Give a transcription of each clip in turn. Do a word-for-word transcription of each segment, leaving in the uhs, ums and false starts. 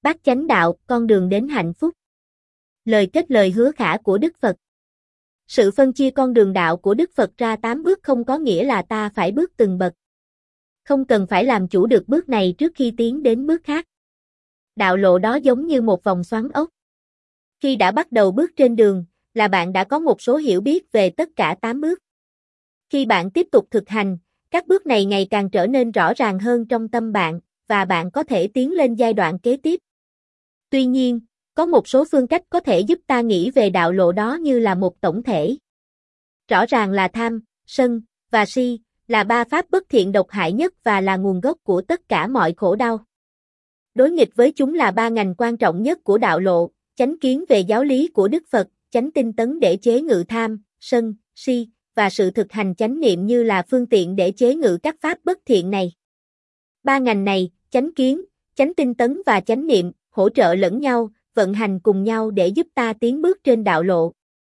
Bát chánh đạo, con đường đến hạnh phúc. Lời kết lời hứa khả của Đức Phật. Sự phân chia con đường đạo của Đức Phật ra tám bước không có nghĩa là ta phải bước từng bậc. Không cần phải làm chủ được bước này trước khi tiến đến bước khác. Đạo lộ đó giống như một vòng xoắn ốc. Khi đã bắt đầu bước trên đường, là bạn đã có một số hiểu biết về tất cả tám bước. Khi bạn tiếp tục thực hành, các bước này ngày càng trở nên rõ ràng hơn trong tâm bạn, và bạn có thể tiến lên giai đoạn kế tiếp. Tuy nhiên, có một số phương cách có thể giúp ta nghĩ về đạo lộ đó như là một tổng thể. Rõ ràng là tham, sân, và si, là ba pháp bất thiện độc hại nhất và là nguồn gốc của tất cả mọi khổ đau. Đối nghịch với chúng là ba ngành quan trọng nhất của đạo lộ, chánh kiến về giáo lý của Đức Phật, chánh tinh tấn để chế ngự tham, sân, si, và sự thực hành chánh niệm như là phương tiện để chế ngự các pháp bất thiện này. Ba ngành này, chánh kiến, chánh tinh tấn và chánh niệm, hỗ trợ lẫn nhau, vận hành cùng nhau để giúp ta tiến bước trên đạo lộ.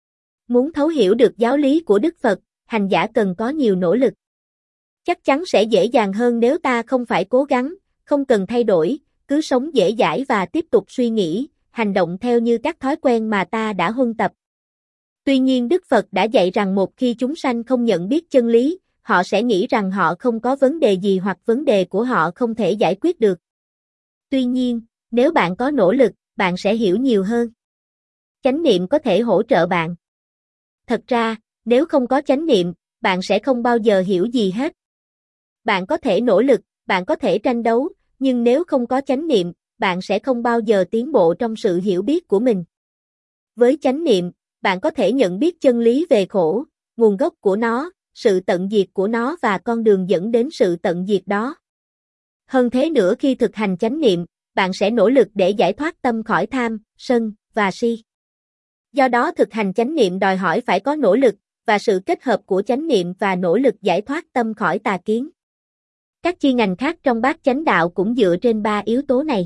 Muốn thấu hiểu được giáo lý của Đức Phật, hành giả cần có nhiều nỗ lực. Chắc chắn sẽ dễ dàng hơn nếu ta không phải cố gắng, không cần thay đổi, cứ sống dễ dãi và tiếp tục suy nghĩ, hành động theo như các thói quen mà ta đã huân tập. Tuy nhiên Đức Phật đã dạy rằng một khi chúng sanh không nhận biết chân lý, họ sẽ nghĩ rằng họ không có vấn đề gì hoặc vấn đề của họ không thể giải quyết được. Tuy nhiên, nếu bạn có nỗ lực, bạn sẽ hiểu nhiều hơn. Chánh niệm có thể hỗ trợ bạn. Thật ra, nếu không có chánh niệm, bạn sẽ không bao giờ hiểu gì hết. Bạn có thể nỗ lực, bạn có thể tranh đấu, nhưng nếu không có chánh niệm, bạn sẽ không bao giờ tiến bộ trong sự hiểu biết của mình. Với chánh niệm, bạn có thể nhận biết chân lý về khổ, nguồn gốc của nó, sự tận diệt của nó và con đường dẫn đến sự tận diệt đó. Hơn thế nữa, khi thực hành chánh niệm, bạn sẽ nỗ lực để giải thoát tâm khỏi tham, sân và si. Do đó thực hành chánh niệm đòi hỏi phải có nỗ lực và sự kết hợp của chánh niệm và nỗ lực giải thoát tâm khỏi tà kiến. Các chi ngành khác trong bát chánh đạo cũng dựa trên ba yếu tố này.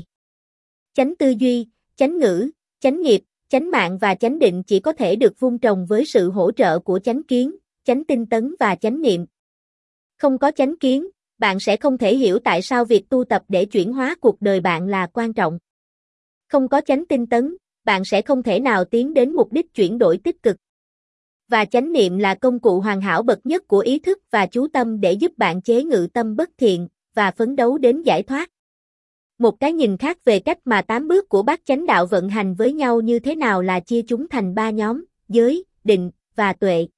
Chánh tư duy, chánh ngữ, chánh nghiệp, chánh mạng và chánh định chỉ có thể được vun trồng với sự hỗ trợ của chánh kiến, chánh tinh tấn và chánh niệm. Không có chánh kiến, bạn sẽ không thể hiểu tại sao việc tu tập để chuyển hóa cuộc đời bạn là quan trọng. Không có chánh tinh tấn, bạn sẽ không thể nào tiến đến mục đích chuyển đổi tích cực. Và chánh niệm là công cụ hoàn hảo bậc nhất của ý thức và chú tâm để giúp bạn chế ngự tâm bất thiện và phấn đấu đến giải thoát. Một cái nhìn khác về cách mà tám bước của bát chánh đạo vận hành với nhau như thế nào là chia chúng thành ba nhóm, giới, định và tuệ.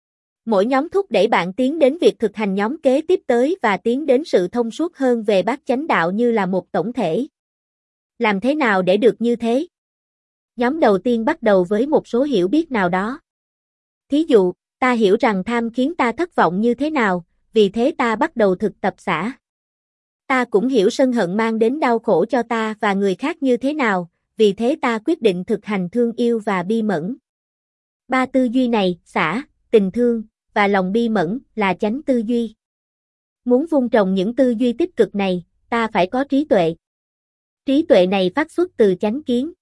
Mỗi nhóm thúc đẩy bạn tiến đến việc thực hành nhóm kế tiếp tới và tiến đến sự thông suốt hơn về bát chánh đạo như là một tổng thể. Làm thế nào để được như thế? Nhóm đầu tiên bắt đầu với một số hiểu biết nào đó. Thí dụ, ta hiểu rằng tham khiến ta thất vọng như thế nào, vì thế ta bắt đầu thực tập xả. Ta cũng hiểu sân hận mang đến đau khổ cho ta và người khác như thế nào, vì thế ta quyết định thực hành thương yêu và bi mẫn. Ba tư duy này, xả, tình thương và lòng bi mẫn là chánh tư duy. Muốn vun trồng những tư duy tích cực này, ta phải có trí tuệ. Trí tuệ này phát xuất từ chánh kiến.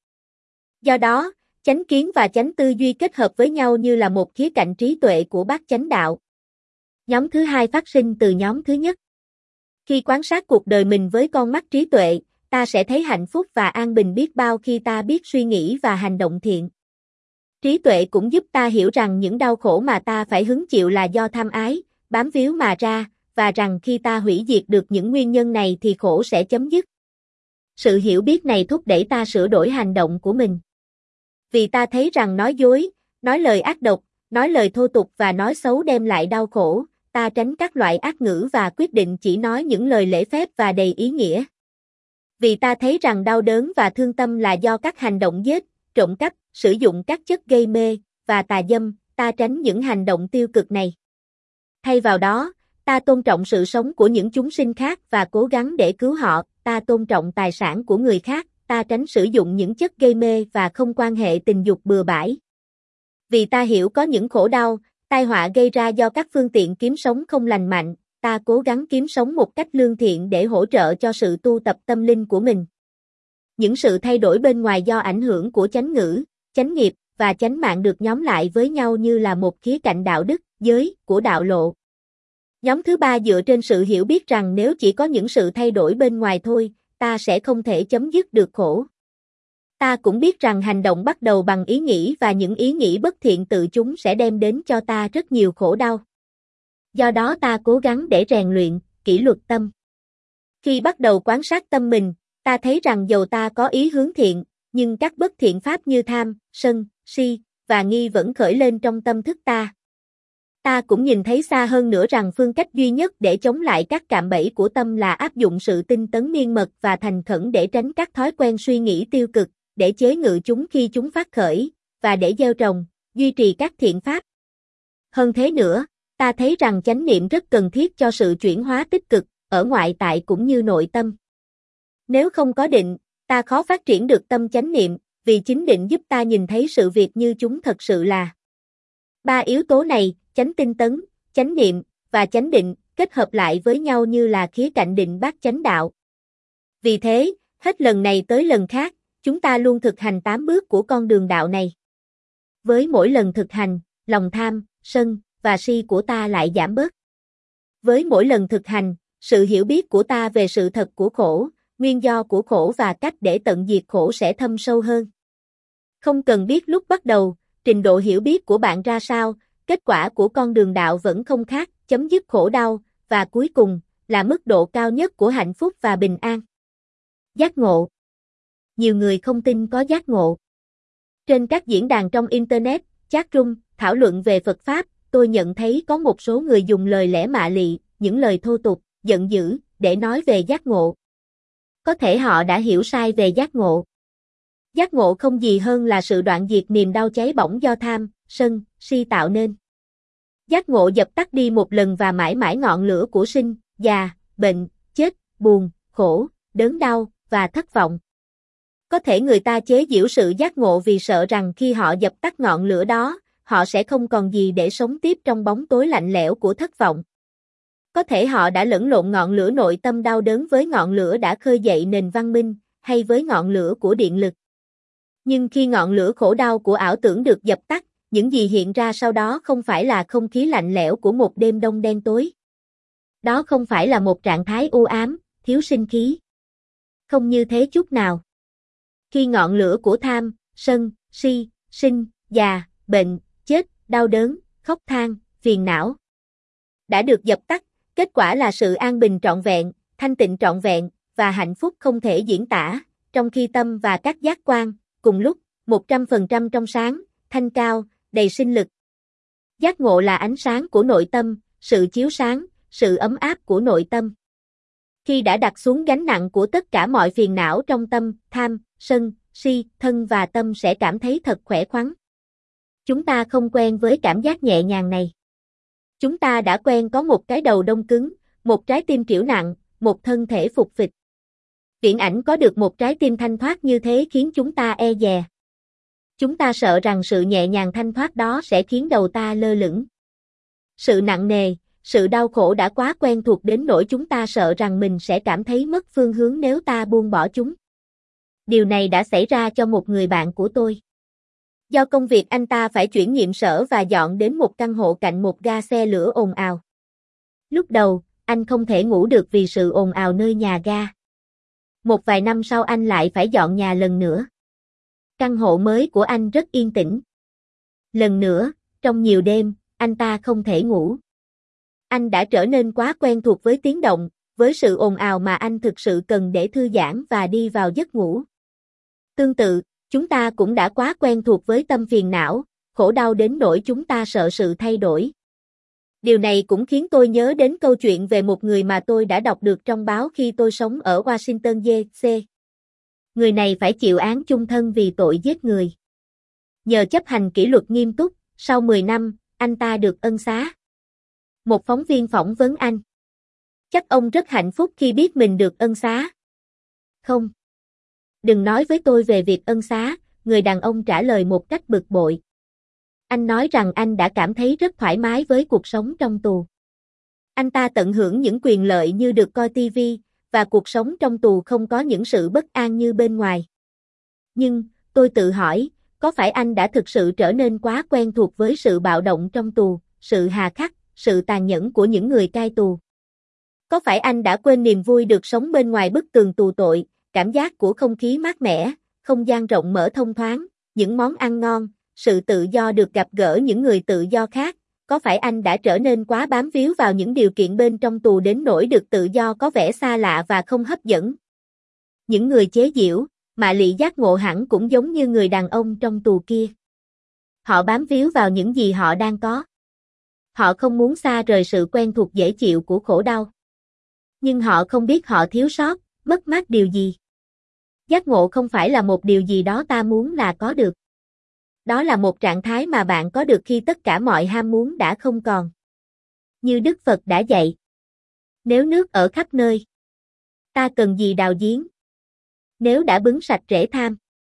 Do đó, chánh kiến và chánh tư duy kết hợp với nhau như là một khía cạnh trí tuệ của bát chánh đạo. Nhóm thứ hai phát sinh từ nhóm thứ nhất. Khi quan sát cuộc đời mình với con mắt trí tuệ, ta sẽ thấy hạnh phúc và an bình biết bao khi ta biết suy nghĩ và hành động thiện. Trí tuệ cũng giúp ta hiểu rằng những đau khổ mà ta phải hứng chịu là do tham ái, bám víu mà ra, và rằng khi ta hủy diệt được những nguyên nhân này thì khổ sẽ chấm dứt. Sự hiểu biết này thúc đẩy ta sửa đổi hành động của mình. Vì ta thấy rằng nói dối, nói lời ác độc, nói lời thô tục và nói xấu đem lại đau khổ, ta tránh các loại ác ngữ và quyết định chỉ nói những lời lễ phép và đầy ý nghĩa. Vì ta thấy rằng đau đớn và thương tâm là do các hành động giết, trộm cắp, sử dụng các chất gây mê, và tà dâm, ta tránh những hành động tiêu cực này. Thay vào đó, ta tôn trọng sự sống của những chúng sinh khác và cố gắng để cứu họ, ta tôn trọng tài sản của người khác, ta tránh sử dụng những chất gây mê và không quan hệ tình dục bừa bãi. Vì ta hiểu có những khổ đau, tai họa gây ra do các phương tiện kiếm sống không lành mạnh, ta cố gắng kiếm sống một cách lương thiện để hỗ trợ cho sự tu tập tâm linh của mình. Những sự thay đổi bên ngoài do ảnh hưởng của chánh ngữ, chánh nghiệp và chánh mạng được nhóm lại với nhau như là một khía cạnh đạo đức, giới của đạo lộ. Nhóm thứ ba dựa trên sự hiểu biết rằng nếu chỉ có những sự thay đổi bên ngoài thôi, ta sẽ không thể chấm dứt được khổ. Ta cũng biết rằng hành động bắt đầu bằng ý nghĩ và những ý nghĩ bất thiện tự chúng sẽ đem đến cho ta rất nhiều khổ đau. Do đó ta cố gắng để rèn luyện, kỷ luật tâm. Khi bắt đầu quan sát tâm mình, ta thấy rằng dầu ta có ý hướng thiện, nhưng các bất thiện pháp như tham, sân, si, và nghi vẫn khởi lên trong tâm thức ta. Ta cũng nhìn thấy xa hơn nữa rằng phương cách duy nhất để chống lại các cạm bẫy của tâm là áp dụng sự tinh tấn miên mật và thành khẩn để tránh các thói quen suy nghĩ tiêu cực, để chế ngự chúng khi chúng phát khởi, và để gieo trồng, duy trì các thiện pháp. Hơn thế nữa, ta thấy rằng chánh niệm rất cần thiết cho sự chuyển hóa tích cực, ở ngoại tại cũng như nội tâm. Nếu không có định, ta khó phát triển được tâm chánh niệm, vì chính định giúp ta nhìn thấy sự việc như chúng thật sự là. Ba yếu tố này, chánh tinh tấn, chánh niệm, và chánh định, kết hợp lại với nhau như là khía cạnh định bát chánh đạo. Vì thế, hết lần này tới lần khác, chúng ta luôn thực hành tám bước của con đường đạo này. Với mỗi lần thực hành, lòng tham, sân, và si của ta lại giảm bớt. Với mỗi lần thực hành, sự hiểu biết của ta về sự thật của khổ, nguyên do của khổ và cách để tận diệt khổ sẽ thâm sâu hơn. Không cần biết lúc bắt đầu, trình độ hiểu biết của bạn ra sao, kết quả của con đường đạo vẫn không khác, chấm dứt khổ đau, và cuối cùng, là mức độ cao nhất của hạnh phúc và bình an. Giác ngộ. Nhiều người không tin có giác ngộ. Trên các diễn đàn trong Internet, chat room, thảo luận về Phật Pháp, tôi nhận thấy có một số người dùng lời lẽ mạ lị, những lời thô tục, giận dữ, để nói về giác ngộ. Có thể họ đã hiểu sai về giác ngộ. Giác ngộ không gì hơn là sự đoạn diệt niềm đau cháy bỏng do tham, sân, si tạo nên. Giác ngộ dập tắt đi một lần và mãi mãi ngọn lửa của sinh, già, bệnh, chết, buồn, khổ, đớn đau, và thất vọng. Có thể người ta chế giễu sự giác ngộ vì sợ rằng khi họ dập tắt ngọn lửa đó, họ sẽ không còn gì để sống tiếp trong bóng tối lạnh lẽo của thất vọng. Có thể họ đã lẫn lộn ngọn lửa nội tâm đau đớn với ngọn lửa đã khơi dậy nền văn minh, hay với ngọn lửa của điện lực. Nhưng khi ngọn lửa khổ đau của ảo tưởng được dập tắt, những gì hiện ra sau đó không phải là không khí lạnh lẽo của một đêm đông đen tối. Đó không phải là một trạng thái u ám, thiếu sinh khí. Không như thế chút nào. Khi ngọn lửa của tham, sân, si, sinh, già, bệnh, chết, đau đớn, khóc than, phiền não đã được dập tắt, kết quả là sự an bình trọn vẹn, thanh tịnh trọn vẹn, và hạnh phúc không thể diễn tả, trong khi tâm và các giác quan, cùng lúc, một trăm phần trăm trong sáng, thanh cao, đầy sinh lực. Giác ngộ là ánh sáng của nội tâm, sự chiếu sáng, sự ấm áp của nội tâm. Khi đã đặt xuống gánh nặng của tất cả mọi phiền não trong tâm, tham, sân, si, thân và tâm sẽ cảm thấy thật khỏe khoắn. Chúng ta không quen với cảm giác nhẹ nhàng này. Chúng ta đã quen có một cái đầu đông cứng, một trái tim trĩu nặng, một thân thể phục phịch. Viễn ảnh có được một trái tim thanh thoát như thế khiến chúng ta e dè. Chúng ta sợ rằng sự nhẹ nhàng thanh thoát đó sẽ khiến đầu ta lơ lửng. Sự nặng nề, sự đau khổ đã quá quen thuộc đến nỗi chúng ta sợ rằng mình sẽ cảm thấy mất phương hướng nếu ta buông bỏ chúng. Điều này đã xảy ra cho một người bạn của tôi. Do công việc anh ta phải chuyển nhiệm sở và dọn đến một căn hộ cạnh một ga xe lửa ồn ào. Lúc đầu, anh không thể ngủ được vì sự ồn ào nơi nhà ga. Một vài năm sau anh lại phải dọn nhà lần nữa. Căn hộ mới của anh rất yên tĩnh. Lần nữa, trong nhiều đêm, anh ta không thể ngủ. Anh đã trở nên quá quen thuộc với tiếng động, với sự ồn ào mà anh thực sự cần để thư giãn và đi vào giấc ngủ. Tương tự, chúng ta cũng đã quá quen thuộc với tâm phiền não, khổ đau đến nỗi chúng ta sợ sự thay đổi. Điều này cũng khiến tôi nhớ đến câu chuyện về một người mà tôi đã đọc được trong báo khi tôi sống ở Washington đê xê. Người này phải chịu án chung thân vì tội giết người. Nhờ chấp hành kỷ luật nghiêm túc, sau mười năm, anh ta được ân xá. Một phóng viên phỏng vấn anh. Chắc ông rất hạnh phúc khi biết mình được ân xá. Không. Đừng nói với tôi về việc ân xá, người đàn ông trả lời một cách bực bội. Anh nói rằng anh đã cảm thấy rất thoải mái với cuộc sống trong tù. Anh ta tận hưởng những quyền lợi như được coi ti vi, và cuộc sống trong tù không có những sự bất an như bên ngoài. Nhưng, tôi tự hỏi, có phải anh đã thực sự trở nên quá quen thuộc với sự bạo động trong tù, sự hà khắc, sự tàn nhẫn của những người cai tù? Có phải anh đã quên niềm vui được sống bên ngoài bức tường tù tội, cảm giác của không khí mát mẻ, không gian rộng mở thông thoáng, những món ăn ngon, sự tự do được gặp gỡ những người tự do khác. Có phải anh đã trở nên quá bám víu vào những điều kiện bên trong tù đến nỗi được tự do có vẻ xa lạ và không hấp dẫn? Những người chế giễu, mạ lị giác ngộ hẳn cũng giống như người đàn ông trong tù kia. Họ bám víu vào những gì họ đang có. Họ không muốn xa rời sự quen thuộc dễ chịu của khổ đau. Nhưng họ không biết họ thiếu sót, mất mát điều gì. Giác ngộ không phải là một điều gì đó ta muốn là có được. Đó là một trạng thái mà bạn có được khi tất cả mọi ham muốn đã không còn. Như Đức Phật đã dạy. Nếu nước ở khắp nơi, ta cần gì đào giếng? Nếu đã bứng sạch rễ tham,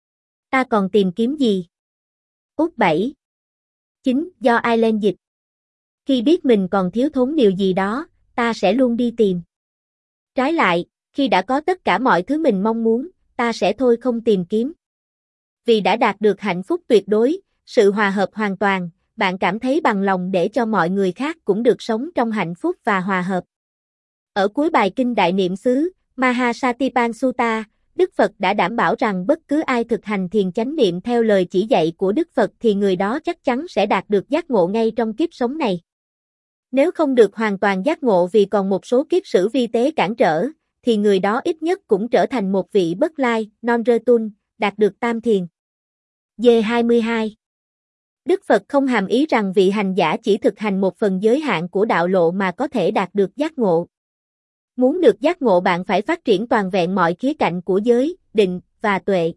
ta còn tìm kiếm gì? Út bảy. chín. Do ai lên dịch? Khi biết mình còn thiếu thốn điều gì đó, ta sẽ luôn đi tìm. Trái lại, khi đã có tất cả mọi thứ mình mong muốn, ta sẽ thôi không tìm kiếm. Vì đã đạt được hạnh phúc tuyệt đối, sự hòa hợp hoàn toàn, bạn cảm thấy bằng lòng để cho mọi người khác cũng được sống trong hạnh phúc và hòa hợp. Ở cuối bài kinh Đại Niệm xứ, Mahasatipan Sutta, Đức Phật đã đảm bảo rằng bất cứ ai thực hành thiền chánh niệm theo lời chỉ dạy của Đức Phật thì người đó chắc chắn sẽ đạt được giác ngộ ngay trong kiếp sống này. Nếu không được hoàn toàn giác ngộ vì còn một số kiết sử vi tế cản trở, thì người đó ít nhất cũng trở thành một vị bất lai, non-rơ-tun, đạt được tam thiền. D hai mươi hai. Đức Phật không hàm ý rằng vị hành giả chỉ thực hành một phần giới hạn của đạo lộ mà có thể đạt được giác ngộ. Muốn được giác ngộ bạn phải phát triển toàn vẹn mọi khía cạnh của giới, định, và tuệ.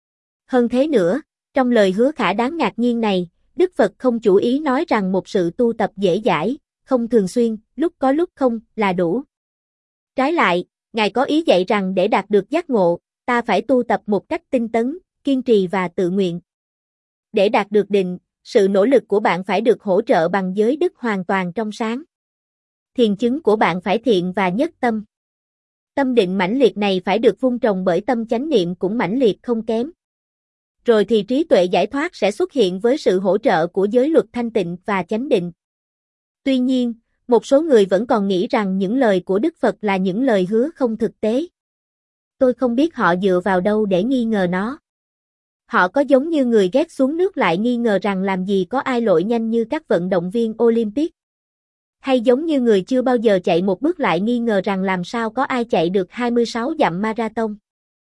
Hơn thế nữa, trong lời hứa khả đáng ngạc nhiên này, Đức Phật không chủ ý nói rằng một sự tu tập dễ dãi, không thường xuyên, lúc có lúc không, là đủ. Trái lại, Ngài có ý dạy rằng để đạt được giác ngộ, ta phải tu tập một cách tinh tấn, kiên trì và tự nguyện. Để đạt được định, sự nỗ lực của bạn phải được hỗ trợ bằng giới đức hoàn toàn trong sáng. Thiền chứng của bạn phải thiện và nhất tâm. Tâm định mãnh liệt này phải được vun trồng bởi tâm chánh niệm cũng mãnh liệt không kém. Rồi thì trí tuệ giải thoát sẽ xuất hiện với sự hỗ trợ của giới luật thanh tịnh và chánh định. Tuy nhiên, một số người vẫn còn nghĩ rằng những lời của Đức Phật là những lời hứa không thực tế. Tôi không biết họ dựa vào đâu để nghi ngờ nó. Họ có giống như người ghét xuống nước lại nghi ngờ rằng làm gì có ai lội nhanh như các vận động viên Olympic. Hay giống như người chưa bao giờ chạy một bước lại nghi ngờ rằng làm sao có ai chạy được hai mươi sáu dặm marathon.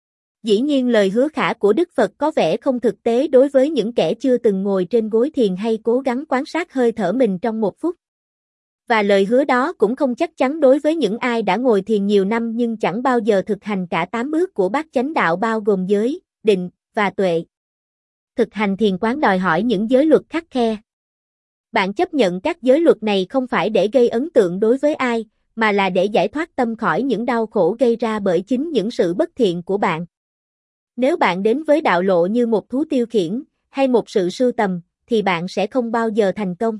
Dĩ nhiên lời hứa khả của Đức Phật có vẻ không thực tế đối với những kẻ chưa từng ngồi trên gối thiền hay cố gắng quan sát hơi thở mình trong một phút. Và lời hứa đó cũng không chắc chắn đối với những ai đã ngồi thiền nhiều năm nhưng chẳng bao giờ thực hành cả tám bước của bát chánh đạo bao gồm giới, định, và tuệ. Thực hành thiền quán đòi hỏi những giới luật khắt khe. Bạn chấp nhận các giới luật này không phải để gây ấn tượng đối với ai, mà là để giải thoát tâm khỏi những đau khổ gây ra bởi chính những sự bất thiện của bạn. Nếu bạn đến với đạo lộ như một thú tiêu khiển, hay một sự sưu tầm, thì bạn sẽ không bao giờ thành công.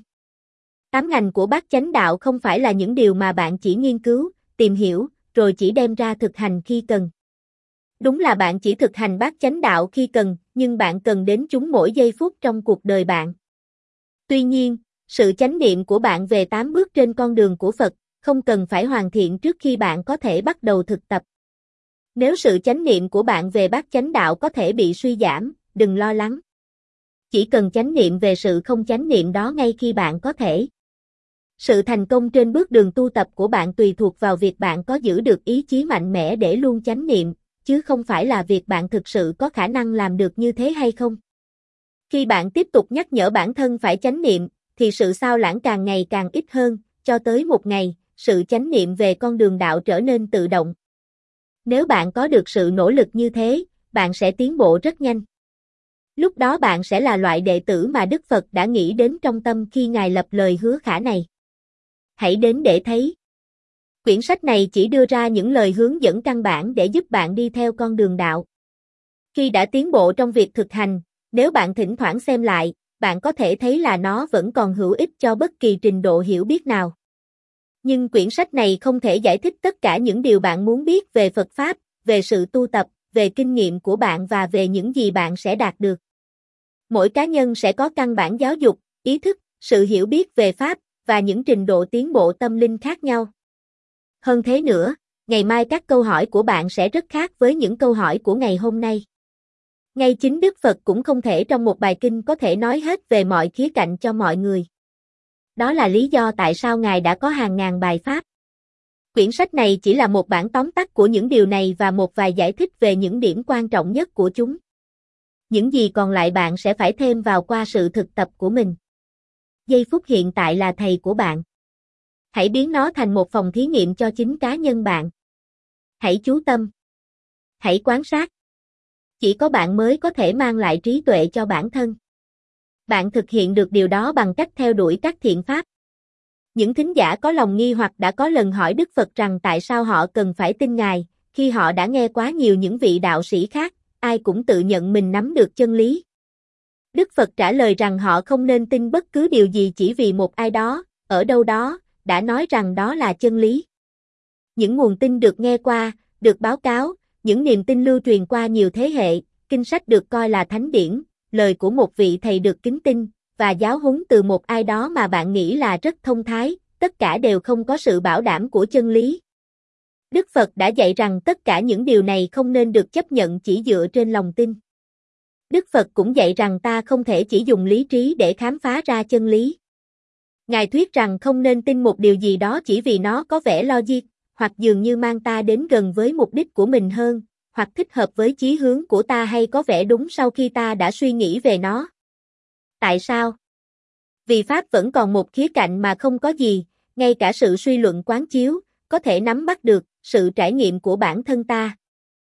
Tám ngành của bát chánh đạo không phải là những điều mà bạn chỉ nghiên cứu, tìm hiểu, rồi chỉ đem ra thực hành khi cần. Đúng là bạn chỉ thực hành bát chánh đạo khi cần, nhưng bạn cần đến chúng mỗi giây phút trong cuộc đời bạn. Tuy nhiên, sự chánh niệm của bạn về tám bước trên con đường của Phật, không cần phải hoàn thiện trước khi bạn có thể bắt đầu thực tập. Nếu sự chánh niệm của bạn về bát chánh đạo có thể bị suy giảm, đừng lo lắng. Chỉ cần chánh niệm về sự không chánh niệm đó ngay khi bạn có thể. Sự thành công trên bước đường tu tập của bạn tùy thuộc vào việc bạn có giữ được ý chí mạnh mẽ để luôn chánh niệm, chứ không phải là việc bạn thực sự có khả năng làm được như thế hay không. Khi bạn tiếp tục nhắc nhở bản thân phải chánh niệm, thì sự sao lãng càng ngày càng ít hơn, cho tới một ngày, sự chánh niệm về con đường đạo trở nên tự động. Nếu bạn có được sự nỗ lực như thế, bạn sẽ tiến bộ rất nhanh. Lúc đó bạn sẽ là loại đệ tử mà Đức Phật đã nghĩ đến trong tâm khi Ngài lập lời hứa khả này. Hãy đến để thấy. Quyển sách này chỉ đưa ra những lời hướng dẫn căn bản để giúp bạn đi theo con đường đạo. Khi đã tiến bộ trong việc thực hành, nếu bạn thỉnh thoảng xem lại, bạn có thể thấy là nó vẫn còn hữu ích cho bất kỳ trình độ hiểu biết nào. Nhưng quyển sách này không thể giải thích tất cả những điều bạn muốn biết về Phật Pháp, về sự tu tập, về kinh nghiệm của bạn và về những gì bạn sẽ đạt được. Mỗi cá nhân sẽ có căn bản giáo dục, ý thức, sự hiểu biết về Pháp, và những trình độ tiến bộ tâm linh khác nhau. Hơn thế nữa, ngày mai các câu hỏi của bạn sẽ rất khác với những câu hỏi của ngày hôm nay. Ngay chính Đức Phật cũng không thể trong một bài kinh có thể nói hết về mọi khía cạnh cho mọi người. Đó là lý do tại sao Ngài đã có hàng ngàn bài pháp. Quyển sách này chỉ là một bản tóm tắt của những điều này và một vài giải thích về những điểm quan trọng nhất của chúng. Những gì còn lại bạn sẽ phải thêm vào qua sự thực tập của mình. Giây phút hiện tại là thầy của bạn. Hãy biến nó thành một phòng thí nghiệm cho chính cá nhân bạn. Hãy chú tâm. Hãy quan sát. Chỉ có bạn mới có thể mang lại trí tuệ cho bản thân. Bạn thực hiện được điều đó bằng cách theo đuổi các thiện pháp. Những thính giả có lòng nghi hoặc đã có lần hỏi Đức Phật rằng tại sao họ cần phải tin Ngài, khi họ đã nghe quá nhiều những vị đạo sĩ khác, ai cũng tự nhận mình nắm được chân lý. Đức Phật trả lời rằng họ không nên tin bất cứ điều gì chỉ vì một ai đó, ở đâu đó, đã nói rằng đó là chân lý. Những nguồn tin được nghe qua, được báo cáo, những niềm tin lưu truyền qua nhiều thế hệ, kinh sách được coi là thánh điển, lời của một vị thầy được kính tin, và giáo huấn từ một ai đó mà bạn nghĩ là rất thông thái, tất cả đều không có sự bảo đảm của chân lý. Đức Phật đã dạy rằng tất cả những điều này không nên được chấp nhận chỉ dựa trên lòng tin. Đức Phật cũng dạy rằng ta không thể chỉ dùng lý trí để khám phá ra chân lý. Ngài thuyết rằng không nên tin một điều gì đó chỉ vì nó có vẻ logic, hoặc dường như mang ta đến gần với mục đích của mình hơn, hoặc thích hợp với chí hướng của ta hay có vẻ đúng sau khi ta đã suy nghĩ về nó. Tại sao? Vì Pháp vẫn còn một khía cạnh mà không có gì, ngay cả sự suy luận quán chiếu, có thể nắm bắt được, sự trải nghiệm của bản thân ta.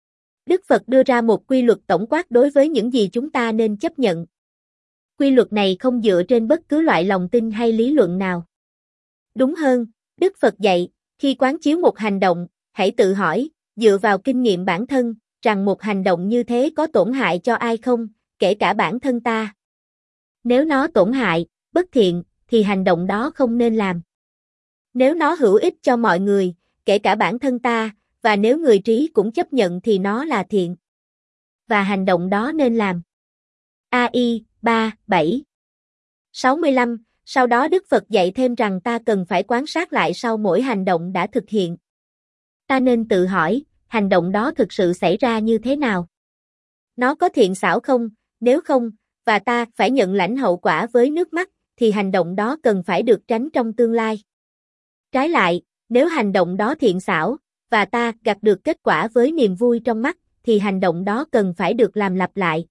Đức Phật đưa ra một quy luật tổng quát đối với những gì chúng ta nên chấp nhận. Quy luật này không dựa trên bất cứ loại lòng tin hay lý luận nào. Đúng hơn, Đức Phật dạy, khi quán chiếu một hành động, hãy tự hỏi, dựa vào kinh nghiệm bản thân, rằng một hành động như thế có tổn hại cho ai không, kể cả bản thân ta. Nếu nó tổn hại, bất thiện, thì hành động đó không nên làm. Nếu nó hữu ích cho mọi người, kể cả bản thân ta, và nếu người trí cũng chấp nhận thì nó là thiện. Và hành động đó nên làm. a i ba, bảy, sáu mươi lăm, sau đó Đức Phật dạy thêm rằng ta cần phải quan sát lại sau mỗi hành động đã thực hiện. Ta nên tự hỏi, hành động đó thực sự xảy ra như thế nào? Nó có thiện xảo không? Nếu không, và ta phải nhận lãnh hậu quả với nước mắt, thì hành động đó cần phải được tránh trong tương lai. Trái lại, nếu hành động đó thiện xảo, và ta gặt được kết quả với niềm vui trong mắt, thì hành động đó cần phải được làm lặp lại.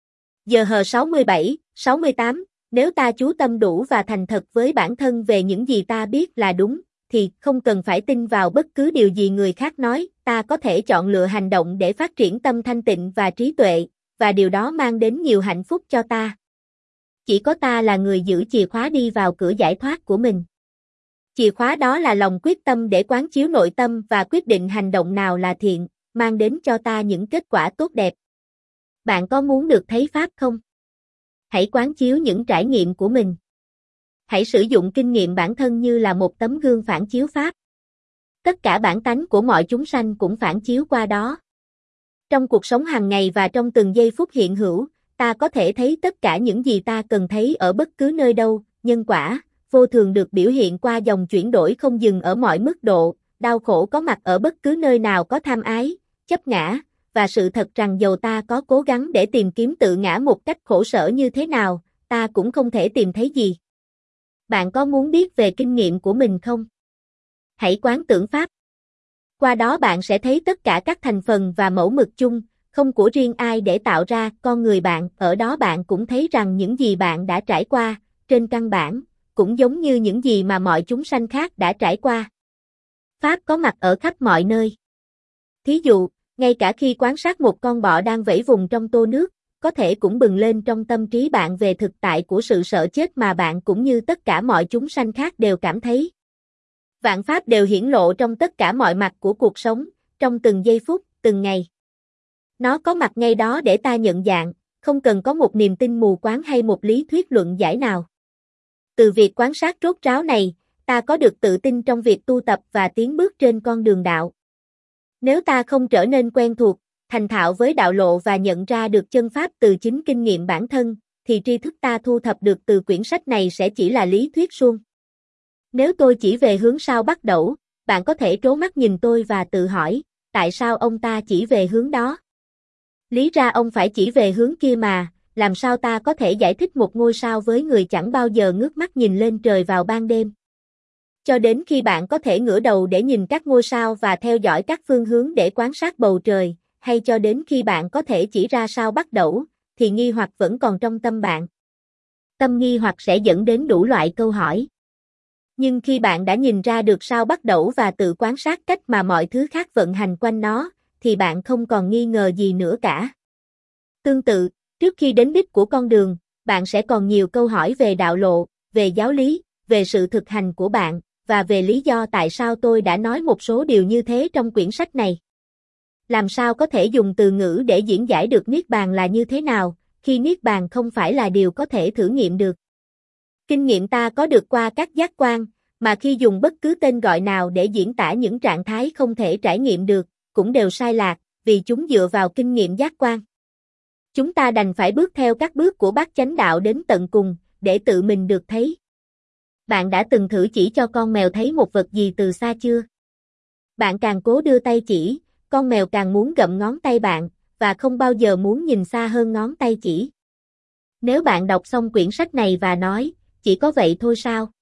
Giờ hờ sáu mươi bảy, sáu mươi tám, nếu ta chú tâm đủ và thành thật với bản thân về những gì ta biết là đúng, thì không cần phải tin vào bất cứ điều gì người khác nói, ta có thể chọn lựa hành động để phát triển tâm thanh tịnh và trí tuệ, và điều đó mang đến nhiều hạnh phúc cho ta. Chỉ có ta là người giữ chìa khóa đi vào cửa giải thoát của mình. Chìa khóa đó là lòng quyết tâm để quán chiếu nội tâm và quyết định hành động nào là thiện, mang đến cho ta những kết quả tốt đẹp. Bạn có muốn được thấy Pháp không? Hãy quán chiếu những trải nghiệm của mình. Hãy sử dụng kinh nghiệm bản thân như là một tấm gương phản chiếu Pháp. Tất cả bản tánh của mọi chúng sanh cũng phản chiếu qua đó. Trong cuộc sống hàng ngày và trong từng giây phút hiện hữu, ta có thể thấy tất cả những gì ta cần thấy ở bất cứ nơi đâu, nhân quả, vô thường được biểu hiện qua dòng chuyển đổi không dừng ở mọi mức độ, đau khổ có mặt ở bất cứ nơi nào có tham ái, chấp ngã, và sự thật rằng dầu ta có cố gắng để tìm kiếm tự ngã một cách khổ sở như thế nào, ta cũng không thể tìm thấy gì. Bạn có muốn biết về kinh nghiệm của mình không? Hãy quán tưởng Pháp. Qua đó bạn sẽ thấy tất cả các thành phần và mẫu mực chung, không của riêng ai để tạo ra con người bạn, ở đó bạn cũng thấy rằng những gì bạn đã trải qua, trên căn bản, cũng giống như những gì mà mọi chúng sanh khác đã trải qua. Pháp có mặt ở khắp mọi nơi. Thí dụ, ngay cả khi quan sát một con bọ đang vẫy vùng trong tô nước, có thể cũng bừng lên trong tâm trí bạn về thực tại của sự sợ chết mà bạn cũng như tất cả mọi chúng sanh khác đều cảm thấy. Vạn Pháp đều hiển lộ trong tất cả mọi mặt của cuộc sống, trong từng giây phút, từng ngày. Nó có mặt ngay đó để ta nhận dạng, không cần có một niềm tin mù quáng hay một lý thuyết luận giải nào. Từ việc quan sát rốt ráo này, ta có được tự tin trong việc tu tập và tiến bước trên con đường đạo. Nếu ta không trở nên quen thuộc, thành thạo với đạo lộ và nhận ra được chân pháp từ chính kinh nghiệm bản thân, thì tri thức ta thu thập được từ quyển sách này sẽ chỉ là lý thuyết suông. Nếu tôi chỉ về hướng sao bắt đầu, bạn có thể trố mắt nhìn tôi và tự hỏi, tại sao ông ta chỉ về hướng đó? Lý ra ông phải chỉ về hướng kia mà, làm sao ta có thể giải thích một ngôi sao với người chẳng bao giờ ngước mắt nhìn lên trời vào ban đêm. Cho đến khi bạn có thể ngửa đầu để nhìn các ngôi sao và theo dõi các phương hướng để quan sát bầu trời, hay cho đến khi bạn có thể chỉ ra sao Bắc Đẩu, thì nghi hoặc vẫn còn trong tâm bạn. Tâm nghi hoặc sẽ dẫn đến đủ loại câu hỏi. Nhưng khi bạn đã nhìn ra được sao Bắc Đẩu và tự quan sát cách mà mọi thứ khác vận hành quanh nó, thì bạn không còn nghi ngờ gì nữa cả. Tương tự, trước khi đến đích của con đường, bạn sẽ còn nhiều câu hỏi về đạo lộ, về giáo lý, về sự thực hành của bạn, và về lý do tại sao tôi đã nói một số điều như thế trong quyển sách này. Làm sao có thể dùng từ ngữ để diễn giải được Niết Bàn là như thế nào, khi Niết Bàn không phải là điều có thể thử nghiệm được. Kinh nghiệm ta có được qua các giác quan, mà khi dùng bất cứ tên gọi nào để diễn tả những trạng thái không thể trải nghiệm được, cũng đều sai lạc, vì chúng dựa vào kinh nghiệm giác quan. Chúng ta đành phải bước theo các bước của bát chánh đạo đến tận cùng, để tự mình được thấy. Bạn đã từng thử chỉ cho con mèo thấy một vật gì từ xa chưa? Bạn càng cố đưa tay chỉ, con mèo càng muốn gặm ngón tay bạn, và không bao giờ muốn nhìn xa hơn ngón tay chỉ. Nếu bạn đọc xong quyển sách này và nói, chỉ có vậy thôi sao?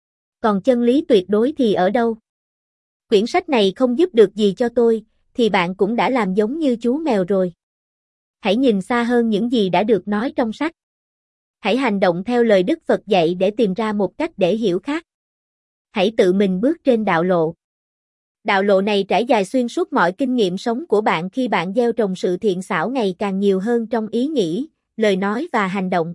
Còn chân lý tuyệt đối thì ở đâu? Quyển sách này không giúp được gì cho tôi, thì bạn cũng đã làm giống như chú mèo rồi. Hãy nhìn xa hơn những gì đã được nói trong sách. Hãy hành động theo lời Đức Phật dạy để tìm ra một cách để hiểu khác. Hãy tự mình bước trên đạo lộ. Đạo lộ này trải dài xuyên suốt mọi kinh nghiệm sống của bạn khi bạn gieo trồng sự thiện xảo ngày càng nhiều hơn trong ý nghĩ, lời nói và hành động.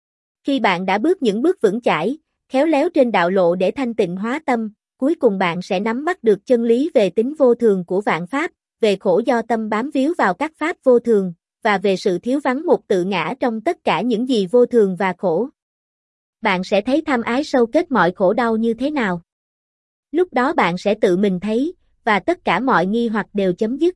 Khi bạn đã bước những bước vững chãi, khéo léo trên đạo lộ để thanh tịnh hóa tâm, cuối cùng bạn sẽ nắm bắt được chân lý về tính vô thường của vạn pháp, về khổ do tâm bám víu vào các pháp vô thường, và về sự thiếu vắng một tự ngã trong tất cả những gì vô thường và khổ. Bạn sẽ thấy tham ái sâu kết mọi khổ đau như thế nào. Lúc đó bạn sẽ tự mình thấy, và tất cả mọi nghi hoặc đều chấm dứt.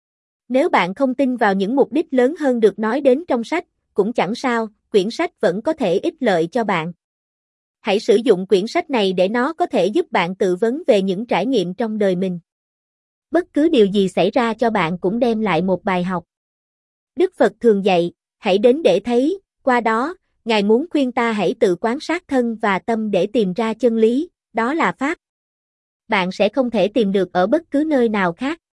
Nếu bạn không tin vào những mục đích lớn hơn được nói đến trong sách, cũng chẳng sao, quyển sách vẫn có thể ích lợi cho bạn. Hãy sử dụng quyển sách này để nó có thể giúp bạn tự vấn về những trải nghiệm trong đời mình. Bất cứ điều gì xảy ra cho bạn cũng đem lại một bài học. Đức Phật thường dạy, hãy đến để thấy, qua đó, Ngài muốn khuyên ta hãy tự quan sát thân và tâm để tìm ra chân lý, đó là Pháp. Bạn sẽ không thể tìm được ở bất cứ nơi nào khác.